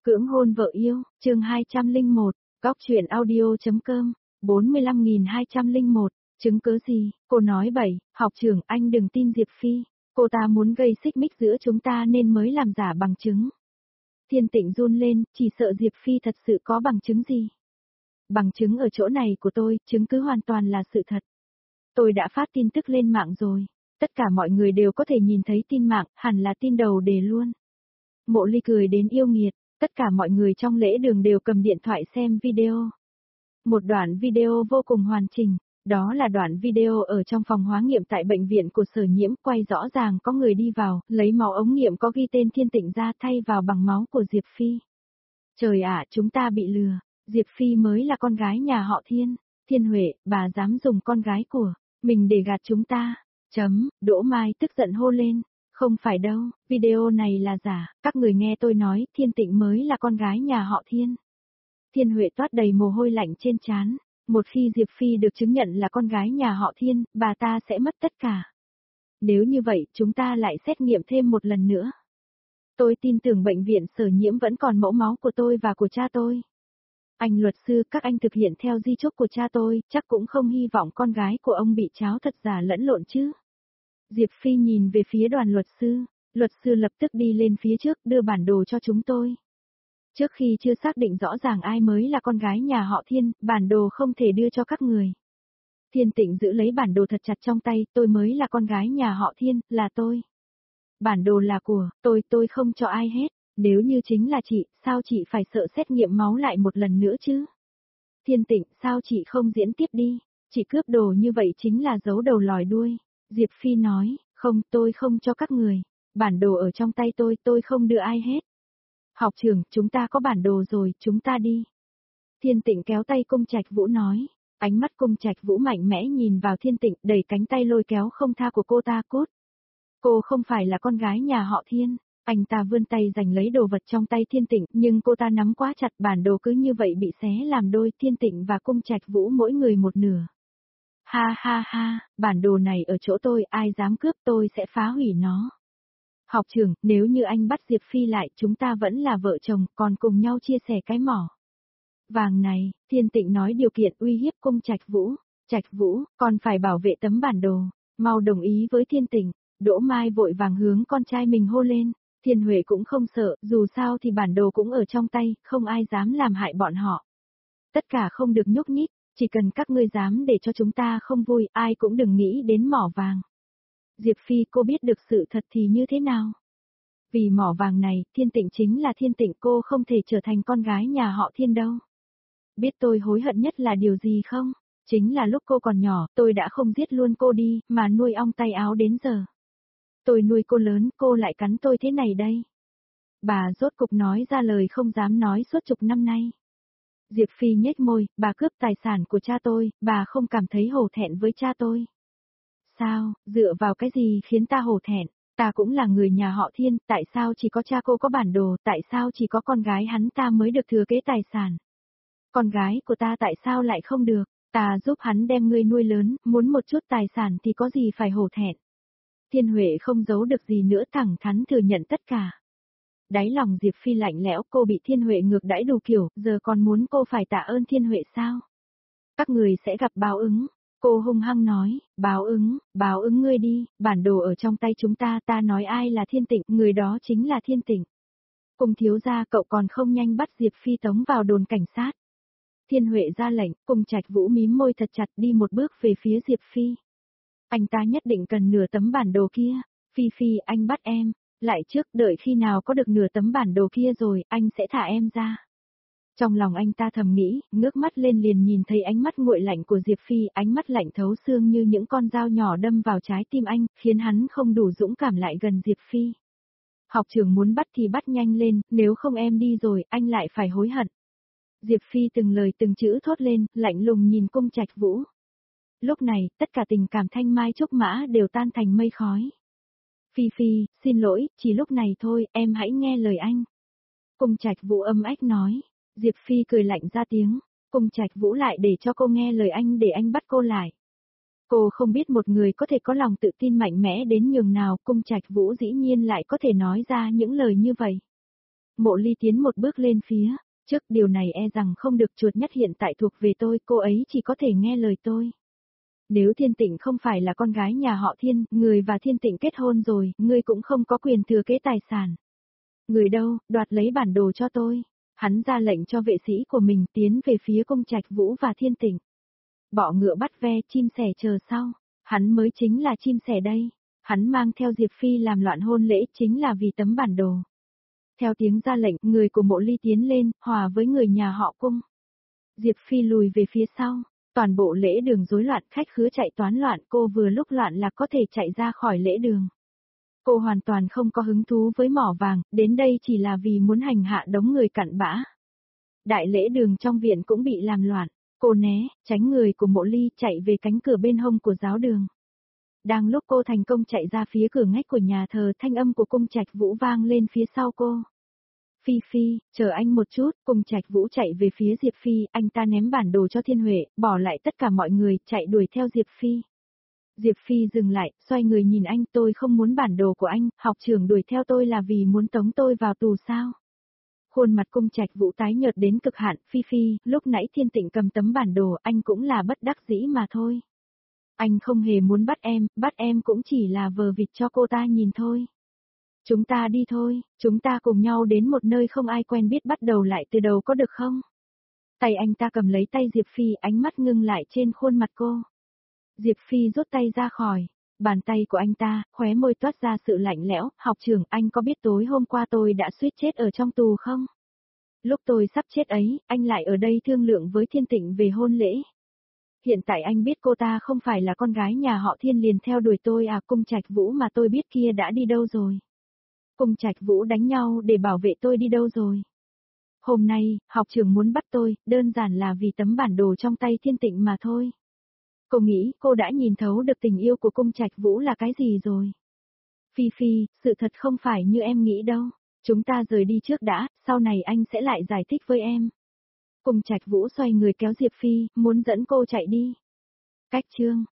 Cưỡng hôn vợ yêu, chương 201, góc truyện audio.com, 45.201, chứng cớ gì, cô nói bậy, học trưởng anh đừng tin Diệp Phi, cô ta muốn gây xích mích giữa chúng ta nên mới làm giả bằng chứng. Thiên Tịnh run lên, chỉ sợ Diệp Phi thật sự có bằng chứng gì. Bằng chứng ở chỗ này của tôi, chứng cứ hoàn toàn là sự thật. Tôi đã phát tin tức lên mạng rồi, tất cả mọi người đều có thể nhìn thấy tin mạng, hẳn là tin đầu đề luôn. Mộ Ly cười đến yêu nghiệt, tất cả mọi người trong lễ đường đều cầm điện thoại xem video. Một đoạn video vô cùng hoàn chỉnh, đó là đoạn video ở trong phòng hóa nghiệm tại bệnh viện của Sở Nhiễm, quay rõ ràng có người đi vào, lấy máu ống nghiệm có ghi tên Thiên Tịnh ra thay vào bằng máu của Diệp Phi. Trời ạ, chúng ta bị lừa, Diệp Phi mới là con gái nhà họ Thiên, Thiên Huệ, bà dám dùng con gái của mình để gạt chúng ta. Đỗ Mai tức giận hô lên. Không phải đâu, video này là giả, các người nghe tôi nói, Thiên Tịnh mới là con gái nhà họ Thiên. Thiên Huệ toát đầy mồ hôi lạnh trên trán, một khi Diệp Phi được chứng nhận là con gái nhà họ Thiên, bà ta sẽ mất tất cả. Nếu như vậy, chúng ta lại xét nghiệm thêm một lần nữa. Tôi tin tưởng bệnh viện Sở Nhiễm vẫn còn mẫu máu của tôi và của cha tôi. Anh luật sư, các anh thực hiện theo di chúc của cha tôi, chắc cũng không hy vọng con gái của ông bị cháo thật giả lẫn lộn chứ. Diệp Phi nhìn về phía đoàn luật sư lập tức đi lên phía trước đưa bản đồ cho chúng tôi. Trước khi chưa xác định rõ ràng ai mới là con gái nhà họ Thiên, bản đồ không thể đưa cho các người. Thiên Tịnh giữ lấy bản đồ thật chặt trong tay, tôi mới là con gái nhà họ Thiên, là tôi. Bản đồ là của tôi không cho ai hết, nếu như chính là chị, sao chị phải sợ xét nghiệm máu lại một lần nữa chứ? Thiên Tịnh, sao chị không diễn tiếp đi, chị cướp đồ như vậy chính là giấu đầu lòi đuôi. Diệp Phi nói, không, tôi không cho các người, bản đồ ở trong tay tôi không đưa ai hết. Học trưởng, chúng ta có bản đồ rồi, chúng ta đi. Thiên Tịnh kéo tay Cung Trạch Vũ nói, ánh mắt Cung Trạch Vũ mạnh mẽ nhìn vào Thiên Tịnh, đẩy cánh tay lôi kéo không tha của cô ta cút. Cô không phải là con gái nhà họ Thiên, anh ta vươn tay giành lấy đồ vật trong tay Thiên Tịnh, nhưng cô ta nắm quá chặt, bản đồ cứ như vậy bị xé làm đôi, Thiên Tịnh và Cung Trạch Vũ mỗi người một nửa. Ha ha ha, bản đồ này ở chỗ tôi, ai dám cướp tôi sẽ phá hủy nó. Học trưởng, nếu như anh bắt Diệp Phi lại, chúng ta vẫn là vợ chồng, còn cùng nhau chia sẻ cái mỏ vàng này. Thiên Tịnh nói điều kiện uy hiếp Cung Trạch Vũ. Trạch Vũ, còn phải bảo vệ tấm bản đồ, mau đồng ý với Thiên Tịnh. Đỗ Mai vội vàng hướng con trai mình hô lên. Thiên Huệ cũng không sợ, dù sao thì bản đồ cũng ở trong tay, không ai dám làm hại bọn họ. Tất cả không được nhúc nhích. Chỉ cần các ngươi dám để cho chúng ta không vui, ai cũng đừng nghĩ đến mỏ vàng. Diệp Phi, cô biết được sự thật thì như thế nào? Vì mỏ vàng này, Thiên Tịnh chính là Thiên Tịnh, cô không thể trở thành con gái nhà họ Thiên đâu. Biết tôi hối hận nhất là điều gì không? Chính là lúc cô còn nhỏ, tôi đã không giết luôn cô đi, mà nuôi ong tay áo đến giờ. Tôi nuôi cô lớn, cô lại cắn tôi thế này đây. Bà rốt cục nói ra lời không dám nói suốt chục năm nay. Diệp Phi nhếch môi, bà cướp tài sản của cha tôi, bà không cảm thấy hổ thẹn với cha tôi. Sao, dựa vào cái gì khiến ta hổ thẹn, ta cũng là người nhà họ Thiên, tại sao chỉ có cha cô có bản đồ, tại sao chỉ có con gái hắn ta mới được thừa kế tài sản. Con gái của ta tại sao lại không được, ta giúp hắn đem ngươi nuôi lớn, muốn một chút tài sản thì có gì phải hổ thẹn. Thiên Huệ không giấu được gì nữa, thẳng thắn thừa nhận tất cả. Đáy lòng Diệp Phi lạnh lẽo, cô bị Thiên Huệ ngược đãi đủ kiểu, giờ còn muốn cô phải tạ ơn Thiên Huệ sao? Các người sẽ gặp báo ứng. Cô hung hăng nói, báo ứng ngươi đi, bản đồ ở trong tay chúng ta, ta nói ai là Thiên Tịnh, người đó chính là Thiên Tịnh. Cung thiếu gia, cậu còn không nhanh bắt Diệp Phi tống vào đồn cảnh sát. Thiên Huệ ra lệnh, Cung Trạch Vũ mím môi thật chặt đi một bước về phía Diệp Phi. Anh ta nhất định cần nửa tấm bản đồ kia. Phi, anh bắt em. Lại trước, đợi khi nào có được nửa tấm bản đồ kia rồi, anh sẽ thả em ra. Trong lòng anh ta thầm nghĩ, ngước mắt lên liền nhìn thấy ánh mắt nguội lạnh của Diệp Phi, ánh mắt lạnh thấu xương như những con dao nhỏ đâm vào trái tim anh, khiến hắn không đủ dũng cảm lại gần Diệp Phi. Học trưởng muốn bắt thì bắt nhanh lên, nếu không em đi rồi, anh lại phải hối hận. Diệp Phi từng lời từng chữ thốt lên, lạnh lùng nhìn Cung Trạch Vũ. Lúc này, tất cả tình cảm thanh mai trúc mã đều tan thành mây khói. Phi, xin lỗi, chỉ lúc này thôi, em hãy nghe lời anh. Cung Trạch Vũ âm ách nói. Diệp Phi cười lạnh ra tiếng. Cung Trạch Vũ lại để cho cô nghe lời anh để anh bắt cô lại. Cô không biết một người có thể có lòng tự tin mạnh mẽ đến nhường nào, Cung Trạch Vũ dĩ nhiên lại có thể nói ra những lời như vậy. Mộ Ly tiến một bước lên phía trước, điều này e rằng không được, chuột nhất hiện tại thuộc về tôi, cô ấy chỉ có thể nghe lời tôi. Nếu Thiên Tịnh không phải là con gái nhà họ Thiên, người và Thiên Tịnh kết hôn rồi, ngươi cũng không có quyền thừa kế tài sản. Người đâu, đoạt lấy bản đồ cho tôi. Hắn ra lệnh cho vệ sĩ của mình tiến về phía Cung Trạch Vũ và Thiên Tịnh. Bọ ngựa bắt ve, chim sẻ chờ sau. Hắn mới chính là chim sẻ đây. Hắn mang theo Diệp Phi làm loạn hôn lễ chính là vì tấm bản đồ. Theo tiếng ra lệnh, người của Mộ Ly tiến lên, hòa với người nhà họ Cung. Diệp Phi lùi về phía sau. Toàn bộ lễ đường rối loạn, khách khứa chạy toán loạn, cô vừa lúc loạn là có thể chạy ra khỏi lễ đường. Cô hoàn toàn không có hứng thú với mỏ vàng, đến đây chỉ là vì muốn hành hạ đống người cặn bã. Đại lễ đường trong viện cũng bị làm loạn, cô né, tránh người của Mộ Ly chạy về cánh cửa bên hông của giáo đường. Đang lúc cô thành công chạy ra phía cửa ngách của nhà thờ, thanh âm của Cung Trạch Vũ vang lên phía sau cô. Phi Phi, chờ anh một chút, Cung Trạch Vũ chạy về phía Diệp Phi, anh ta ném bản đồ cho Thiên Huệ, bỏ lại tất cả mọi người, chạy đuổi theo Diệp Phi. Diệp Phi dừng lại, xoay người nhìn anh, tôi không muốn bản đồ của anh, học trưởng đuổi theo tôi là vì muốn tống tôi vào tù sao? Khuôn mặt Cung Trạch Vũ tái nhợt đến cực hạn, Phi Phi, lúc nãy Thiên Tịnh cầm tấm bản đồ, anh cũng là bất đắc dĩ mà thôi. Anh không hề muốn bắt em cũng chỉ là vờ vịt cho cô ta nhìn thôi. Chúng ta đi thôi, chúng ta cùng nhau đến một nơi không ai quen biết bắt đầu lại từ đầu có được không? Tay anh ta cầm lấy tay Diệp Phi, ánh mắt ngưng lại trên khuôn mặt cô. Diệp Phi rút tay ra khỏi bàn tay của anh ta, khóe môi toát ra sự lạnh lẽo, học trưởng, anh có biết tối hôm qua tôi đã suýt chết ở trong tù không? Lúc tôi sắp chết ấy, anh lại ở đây thương lượng với Thiên Tịnh về hôn lễ. Hiện tại anh biết cô ta không phải là con gái nhà họ Thiên liền theo đuổi tôi à, Cung Trạch Vũ mà tôi biết kia đã đi đâu rồi? Cung Trạch Vũ đánh nhau để bảo vệ tôi đi đâu rồi? Hôm nay, học trưởng muốn bắt tôi, đơn giản là vì tấm bản đồ trong tay Thiên Tịnh mà thôi. Cô nghĩ cô đã nhìn thấu được tình yêu của Cung Trạch Vũ là cái gì rồi? Phi Phi, sự thật không phải như em nghĩ đâu. Chúng ta rời đi trước đã, sau này anh sẽ lại giải thích với em. Cung Trạch Vũ xoay người kéo Diệp Phi, muốn dẫn cô chạy đi. Cách chương